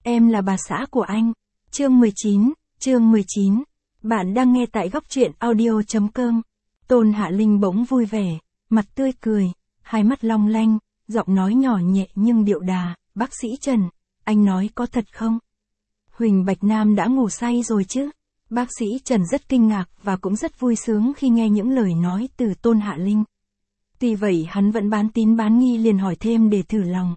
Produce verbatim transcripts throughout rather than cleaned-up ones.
em là bà xã của anh. Chương mười chín, chương mười chín. Bạn đang nghe tại góc truyện audio chấm com. Tôn Hạ Linh bỗng vui vẻ, mặt tươi cười, hai mắt long lanh, giọng nói nhỏ nhẹ nhưng điệu đà, bác sĩ Trần, anh nói có thật không? Huỳnh Bạch Nam đã ngủ say rồi chứ? Bác sĩ Trần rất kinh ngạc và cũng rất vui sướng khi nghe những lời nói từ Tôn Hạ Linh. Tuy vậy hắn vẫn bán tín bán nghi liền hỏi thêm để thử lòng.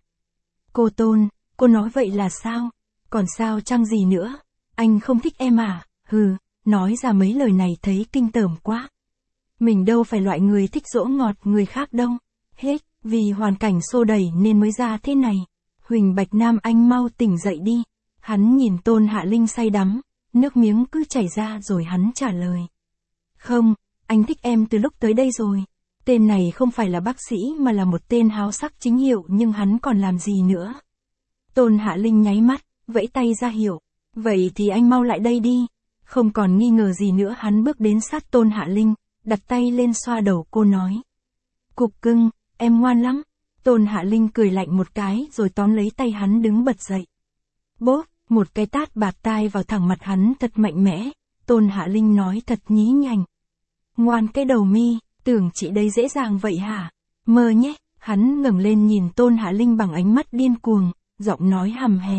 Cô Tôn, cô nói vậy là sao? Còn sao chăng gì nữa? Anh không thích em à? Hừ, nói ra mấy lời này thấy kinh tởm quá. Mình đâu phải loại người thích dỗ ngọt người khác đâu. Hết, vì hoàn cảnh xô đẩy nên mới ra thế này. Huỳnh Bạch Nam anh mau tỉnh dậy đi. Hắn nhìn Tôn Hạ Linh say đắm, nước miếng cứ chảy ra rồi hắn trả lời. Không, anh thích em từ lúc tới đây rồi. Tên này không phải là bác sĩ mà là một tên háo sắc chính hiệu nhưng hắn còn làm gì nữa. Tôn Hạ Linh nháy mắt, vẫy tay ra hiệu. Vậy thì anh mau lại đây đi. Không còn nghi ngờ gì nữa hắn bước đến sát Tôn Hạ Linh, đặt tay lên xoa đầu cô nói. Cục cưng, em ngoan lắm. Tôn Hạ Linh cười lạnh một cái rồi tóm lấy tay hắn đứng bật dậy. Bốp, một cái tát bạt tai vào thẳng mặt hắn thật mạnh mẽ. Tôn Hạ Linh nói thật nhí nhảnh. Ngoan cái đầu mi, tưởng chị đây dễ dàng vậy hả? Mơ nhé. Hắn ngẩng lên nhìn Tôn Hạ Linh bằng ánh mắt điên cuồng, giọng nói hầm hè.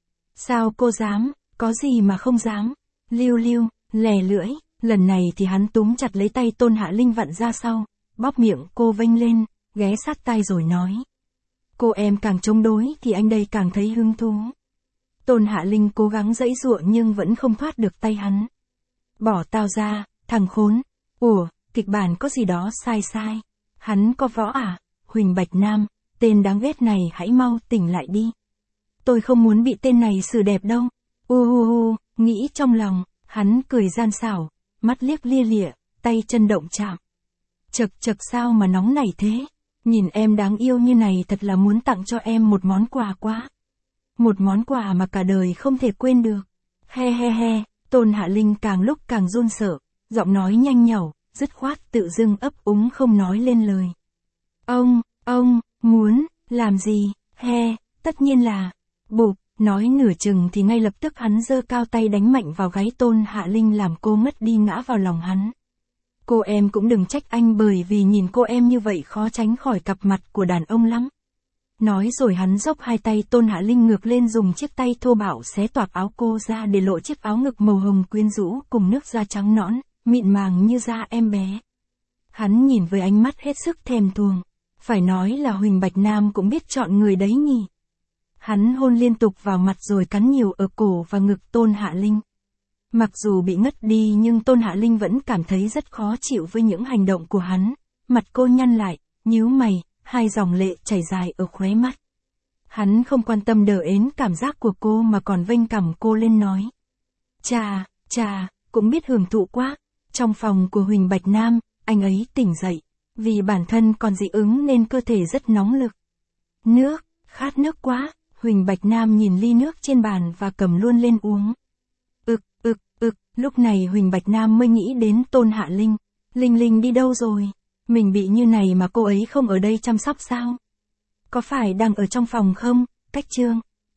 Sao cô dám, có gì mà không dám? Liu liu, lè lưỡi, lần này thì hắn túm chặt lấy tay Tôn Hạ Linh vặn ra sau, bóp miệng cô vênh lên, ghé sát tai rồi nói. Cô em càng chống đối thì anh đây càng thấy hứng thú. Tôn Hạ Linh cố gắng giãy giụa nhưng vẫn không thoát được tay hắn. Bỏ tao ra, thằng khốn. Ủa, kịch bản có gì đó sai sai. Hắn có võ à? Huỳnh Bạch Nam, tên đáng ghét này hãy mau tỉnh lại đi. Tôi không muốn bị tên này xử đẹp đâu. U u u, nghĩ trong lòng, hắn cười gian xảo, mắt liếc lia lịa, tay chân động chạm. Chật chật sao mà nóng nảy thế? Nhìn em đáng yêu như này thật là muốn tặng cho em một món quà quá. Một món quà mà cả đời không thể quên được. He he he, Tôn Hạ Linh càng lúc càng run sợ, giọng nói nhanh nhảu, dứt khoát tự dưng ấp úng không nói lên lời. Ông, ông, muốn, làm gì? He, tất nhiên là, bụp, nói nửa chừng thì ngay lập tức hắn giơ cao tay đánh mạnh vào gáy Tôn Hạ Linh làm cô mất đi ngã vào lòng hắn. Cô em cũng đừng trách anh bởi vì nhìn cô em như vậy khó tránh khỏi cặp mặt của đàn ông lắm. Nói rồi hắn dốc hai tay Tôn Hạ Linh ngược lên dùng chiếc tay thô bạo xé toạc áo cô ra để lộ chiếc áo ngực màu hồng quyến rũ cùng nước da trắng nõn, mịn màng như da em bé. Hắn nhìn với ánh mắt hết sức thèm thuồng. Phải nói là Huỳnh Bạch Nam cũng biết chọn người đấy nhỉ. Hắn hôn liên tục vào mặt rồi cắn nhiều ở cổ và ngực Tôn Hạ Linh. Mặc dù bị ngất đi nhưng Tôn Hạ Linh vẫn cảm thấy rất khó chịu với những hành động của hắn. Mặt cô nhăn lại, nhíu mày, hai dòng lệ chảy dài ở khóe mắt. Hắn không quan tâm đờ ến cảm giác của cô mà còn vênh cằm cô lên nói. Chà, chà, cũng biết hưởng thụ quá. Trong phòng của Huỳnh Bạch Nam, anh ấy tỉnh dậy. Vì bản thân còn dị ứng nên cơ thể rất nóng lực. Nước, khát nước quá. Huỳnh Bạch Nam nhìn ly nước trên bàn và cầm luôn lên uống. Ực, ực, ực, lúc này Huỳnh Bạch Nam mới nghĩ đến Tôn Hạ Linh. Linh Linh đi đâu rồi? Mình bị như này mà cô ấy không ở đây chăm sóc sao? Có phải đang ở trong phòng không? Cách chương.